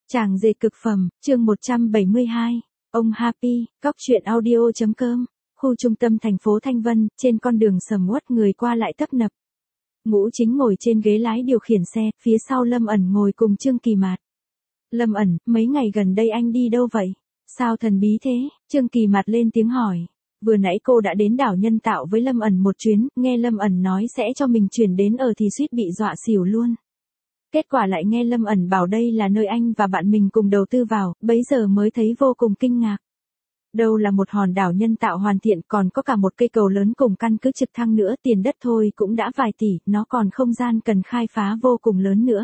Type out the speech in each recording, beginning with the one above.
Chàng dệt cực phẩm, chương 172. Ông Happy, Cóc truyện audio.com. Khu trung tâm thành phố Thanh Vân, trên con đường sầm uất người qua lại tấp nập. Ngũ Chính ngồi trên ghế lái điều khiển xe, phía sau Lâm Ẩn ngồi cùng Trương Kỳ Mạt. Lâm Ẩn, mấy ngày gần đây anh đi đâu vậy? Sao thần bí thế? Trương Kỳ Mạt lên tiếng hỏi. Vừa nãy cô đã đến đảo Nhân Tạo với Lâm Ẩn một chuyến, nghe Lâm Ẩn nói sẽ cho mình chuyển đến ở thì suýt bị dọa xỉu luôn. Kết quả lại nghe Lâm Ẩn bảo đây là nơi anh và bạn mình cùng đầu tư vào, bấy giờ mới thấy vô cùng kinh ngạc. Đâu là một hòn đảo nhân tạo hoàn thiện, còn có cả một cây cầu lớn cùng căn cứ trực thăng nữa, tiền đất thôi cũng đã vài tỷ, nó còn không gian cần khai phá vô cùng lớn nữa.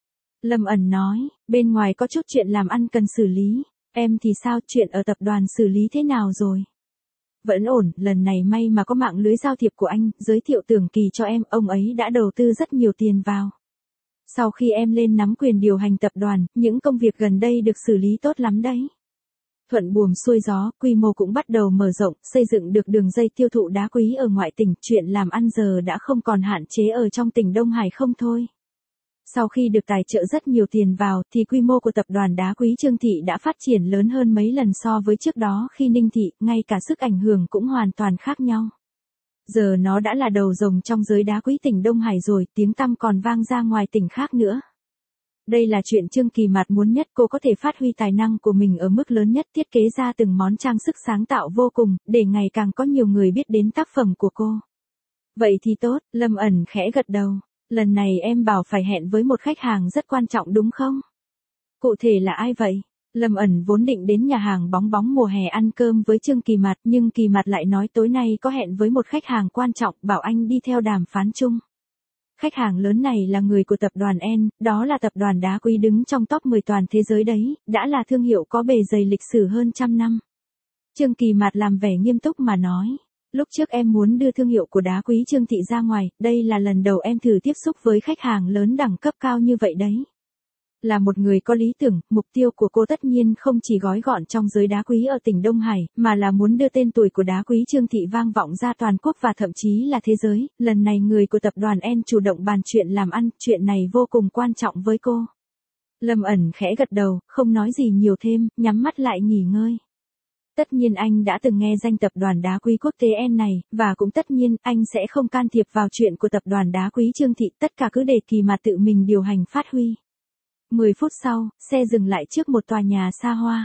Lâm Ẩn nói, bên ngoài có chút chuyện làm ăn cần xử lý, em thì sao, chuyện ở tập đoàn xử lý thế nào rồi? Vẫn ổn, lần này may mà có mạng lưới giao thiệp của anh, giới thiệu Tưởng Kỳ cho em, ông ấy đã đầu tư rất nhiều tiền vào. Sau khi em lên nắm quyền điều hành tập đoàn, những công việc gần đây được xử lý tốt lắm đấy. Thuận buồm xuôi gió, quy mô cũng bắt đầu mở rộng, xây dựng được đường dây tiêu thụ đá quý ở ngoại tỉnh, chuyện làm ăn giờ đã không còn hạn chế ở trong tỉnh Đông Hải không thôi. Sau khi được tài trợ rất nhiều tiền vào, thì quy mô của tập đoàn đá quý Trương Thị đã phát triển lớn hơn mấy lần so với trước đó khi Ninh Thị, ngay cả sức ảnh hưởng cũng hoàn toàn khác nhau. Giờ nó đã là đầu rồng trong giới đá quý tỉnh Đông Hải rồi, tiếng tăm còn vang ra ngoài tỉnh khác nữa. Đây là chuyện Trương Kỳ Mạt muốn nhất, cô có thể phát huy tài năng của mình ở mức lớn nhất, thiết kế ra từng món trang sức sáng tạo vô cùng, để ngày càng có nhiều người biết đến tác phẩm của cô. Vậy thì tốt, Lâm Ẩn khẽ gật đầu. Lần này em bảo phải hẹn với một khách hàng rất quan trọng đúng không? Cụ thể là ai vậy? Lâm Ẩn vốn định đến nhà hàng bóng bóng mùa hè ăn cơm với Trương Kỳ Mạt, nhưng Kỳ Mạt lại nói tối nay có hẹn với một khách hàng quan trọng, bảo anh đi theo đàm phán chung. Khách hàng lớn này là người của tập đoàn N, đó là tập đoàn đá quý đứng trong top 10 toàn thế giới đấy, đã là thương hiệu có bề dày lịch sử hơn 100 năm. Trương Kỳ Mạt làm vẻ nghiêm túc mà nói. Lúc trước em muốn đưa thương hiệu của đá quý Trương Thị ra ngoài, đây là lần đầu em thử tiếp xúc với khách hàng lớn đẳng cấp cao như vậy đấy. Là một người có lý tưởng, mục tiêu của cô tất nhiên không chỉ gói gọn trong giới đá quý ở tỉnh Đông Hải, mà là muốn đưa tên tuổi của đá quý Trương Thị vang vọng ra toàn quốc và thậm chí là thế giới. Lần này người của tập đoàn N chủ động bàn chuyện làm ăn, chuyện này vô cùng quan trọng với cô. Lâm Ẩn khẽ gật đầu, không nói gì nhiều thêm, nhắm mắt lại nghỉ ngơi. Tất nhiên anh đã từng nghe danh tập đoàn đá quý quốc tế N này, và cũng tất nhiên anh sẽ không can thiệp vào chuyện của tập đoàn đá quý Trương Thị, tất cả cứ để Kỳ Mạt tự mình điều hành phát huy. 10 phút sau, xe dừng lại trước một tòa nhà xa hoa.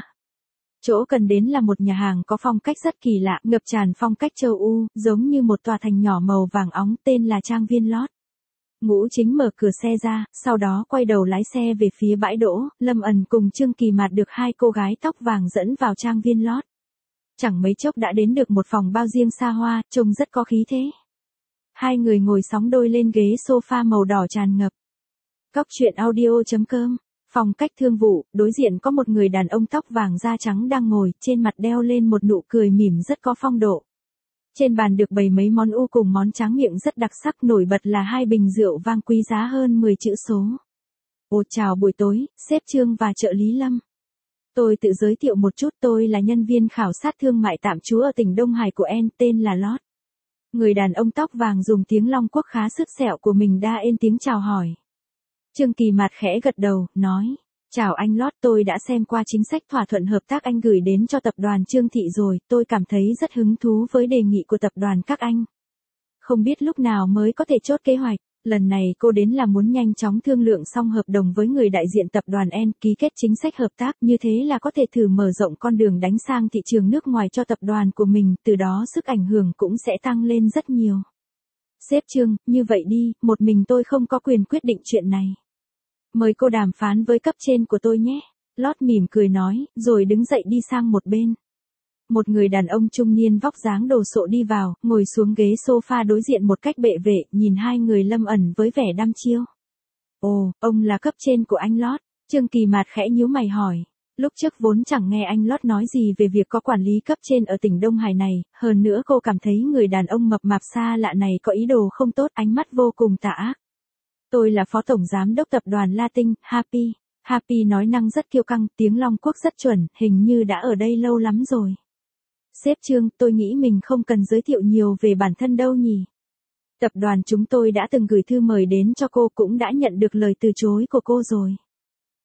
Chỗ cần đến là một nhà hàng có phong cách rất kỳ lạ, ngập tràn phong cách châu Âu, giống như một tòa thành nhỏ màu vàng óng, tên là Trang Viên Lót. Ngũ Chính mở cửa xe ra, sau đó quay đầu lái xe về phía bãi đỗ, Lâm Ẩn cùng Trương Kỳ Mạt được hai cô gái tóc vàng dẫn vào Trang Viên Lót. Chẳng mấy chốc đã đến được một phòng bao riêng xa hoa, trông rất có khí thế. Hai người ngồi sóng đôi lên ghế sofa màu đỏ tràn ngập. Cóc truyện audio.com. Phòng cách thương vụ, đối diện có một người đàn ông tóc vàng da trắng đang ngồi, trên mặt đeo lên một nụ cười mỉm rất có phong độ. Trên bàn được bày mấy món u cùng món tráng miệng rất đặc sắc, nổi bật là hai bình rượu vang quý giá hơn 10 chữ số. Ồ chào buổi tối, sếp Trương và trợ lý Lâm. Tôi tự giới thiệu một chút, tôi là nhân viên khảo sát thương mại tạm trú ở tỉnh Đông Hải của N, tên là Lót. Người đàn ông tóc vàng dùng tiếng Long Quốc khá sứt sẹo của mình đa ên tiếng chào hỏi. Trương Kỳ Mạt khẽ gật đầu, nói, chào anh Lót, tôi đã xem qua chính sách thỏa thuận hợp tác anh gửi đến cho tập đoàn Trương Thị rồi, tôi cảm thấy rất hứng thú với đề nghị của tập đoàn các anh. Không biết lúc nào mới có thể chốt kế hoạch, lần này cô đến là muốn nhanh chóng thương lượng xong hợp đồng với người đại diện tập đoàn N, ký kết chính sách hợp tác, như thế là có thể thử mở rộng con đường đánh sang thị trường nước ngoài cho tập đoàn của mình, từ đó sức ảnh hưởng cũng sẽ tăng lên rất nhiều. Sếp Trương, như vậy đi, một mình tôi không có quyền quyết định chuyện này. Mời cô đàm phán với cấp trên của tôi nhé. Lót mỉm cười nói, rồi đứng dậy đi sang một bên. Một người đàn ông trung niên vóc dáng đồ sộ đi vào, ngồi xuống ghế sofa đối diện một cách bệ vệ, nhìn hai người Lâm Ẩn với vẻ đăm chiêu. Ồ, ông là cấp trên của anh Lót. Trương Kỳ Mạt khẽ nhíu mày hỏi. Lúc trước vốn chẳng nghe anh Lót nói gì về việc có quản lý cấp trên ở tỉnh Đông Hải này, hơn nữa cô cảm thấy người đàn ông mập mạp xa lạ này có ý đồ không tốt, ánh mắt vô cùng tà ác. Tôi là phó tổng giám đốc tập đoàn Latin, Happy. Happy nói năng rất kiêu căng, tiếng Long Quốc rất chuẩn, hình như đã ở đây lâu lắm rồi. Sếp Trương, tôi nghĩ mình không cần giới thiệu nhiều về bản thân đâu nhỉ. Tập đoàn chúng tôi đã từng gửi thư mời đến cho cô, cũng đã nhận được lời từ chối của cô rồi.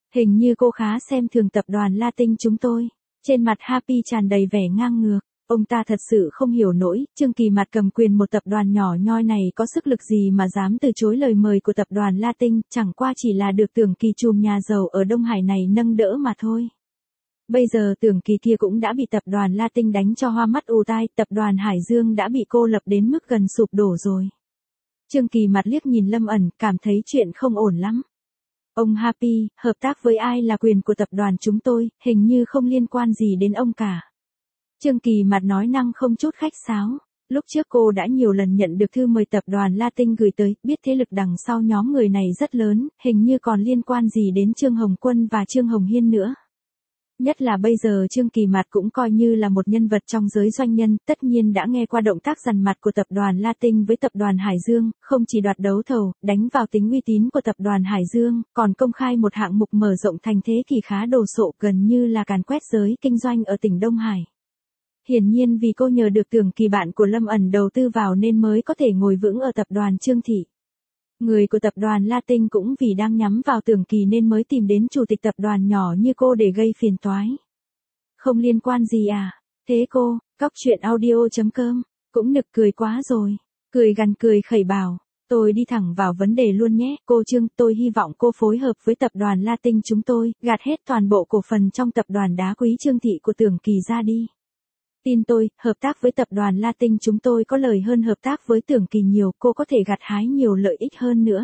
Hình như cô khá xem thường tập đoàn Latin chúng tôi. Trên mặt Happy tràn đầy vẻ ngang ngược. Ông ta thật sự không hiểu nổi, Trương Kỳ Mạt cầm quyền một tập đoàn nhỏ nhoi này có sức lực gì mà dám từ chối lời mời của tập đoàn Latin, chẳng qua chỉ là được Tưởng Kỳ trùm nhà giàu ở Đông Hải này nâng đỡ mà thôi. Bây giờ Tưởng Kỳ kia cũng đã bị tập đoàn Latin đánh cho hoa mắt ù tai, tập đoàn Hải Dương đã bị cô lập đến mức gần sụp đổ rồi. Trương Kỳ Mạt liếc nhìn Lâm ẩn, cảm thấy chuyện không ổn lắm. Ông Happy, hợp tác với ai là quyền của tập đoàn chúng tôi, hình như không liên quan gì đến ông cả. Trương Kỳ Mạt nói năng không chút khách sáo. Lúc trước cô đã nhiều lần nhận được thư mời tập đoàn Latin gửi tới, biết thế lực đằng sau nhóm người này rất lớn, hình như còn liên quan gì đến Trương Hồng Quân và Trương Hồng Hiên nữa. Nhất là bây giờ Trương Kỳ Mạt cũng coi như là một nhân vật trong giới doanh nhân, tất nhiên đã nghe qua động tác dằn mặt của tập đoàn Latin với tập đoàn Hải Dương, không chỉ đoạt đấu thầu, đánh vào tính uy tín của tập đoàn Hải Dương, còn công khai một hạng mục mở rộng thành thế kỷ khá đồ sộ, gần như là càn quét giới kinh doanh ở tỉnh Đông Hải. Hiển nhiên vì cô nhờ được Tưởng Kỳ bạn của Lâm ẩn đầu tư vào nên mới có thể ngồi vững ở tập đoàn Trương Thị. Người của tập đoàn Latin cũng vì đang nhắm vào Tưởng Kỳ nên mới tìm đến chủ tịch tập đoàn nhỏ như cô để gây phiền toái. Không liên quan gì à? Thế cô, Cóc Truyện Audio.com, cũng nực cười quá rồi. Cười gằn cười khẩy bảo, tôi đi thẳng vào vấn đề luôn nhé. Cô Trương, tôi hy vọng cô phối hợp với tập đoàn Latin chúng tôi, gạt hết toàn bộ cổ phần trong tập đoàn đá quý Trương Thị của Tưởng Kỳ ra đi. Tin tôi, hợp tác với tập đoàn Latin chúng tôi có lời hơn hợp tác với Tưởng Kỳ nhiều, cô có thể gặt hái nhiều lợi ích hơn nữa.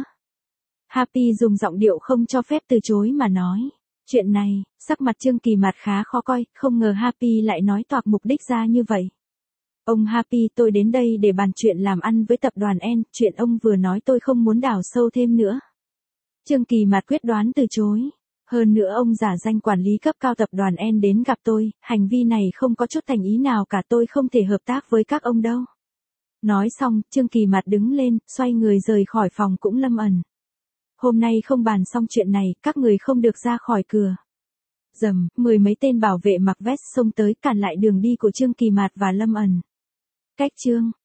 Happy dùng giọng điệu không cho phép từ chối mà nói. Chuyện này, sắc mặt Trương Kỳ Mạt khá khó coi, không ngờ Happy lại nói toạc mục đích ra như vậy. Ông Happy, tôi đến đây để bàn chuyện làm ăn với tập đoàn N, chuyện ông vừa nói tôi không muốn đào sâu thêm nữa. Trương Kỳ Mạt quyết đoán từ chối. Hơn nữa ông giả danh quản lý cấp cao tập đoàn N đến gặp tôi, hành vi này không có chút thành ý nào cả, tôi không thể hợp tác với các ông đâu. Nói xong, Trương Kỳ Mạt đứng lên, xoay người rời khỏi phòng cũng Lâm ẩn. Hôm nay không bàn xong chuyện này, các người không được ra khỏi cửa. Rầm, 10 mấy tên bảo vệ mặc vest xông tới cản lại đường đi của Trương Kỳ Mạt và Lâm ẩn. Cách chương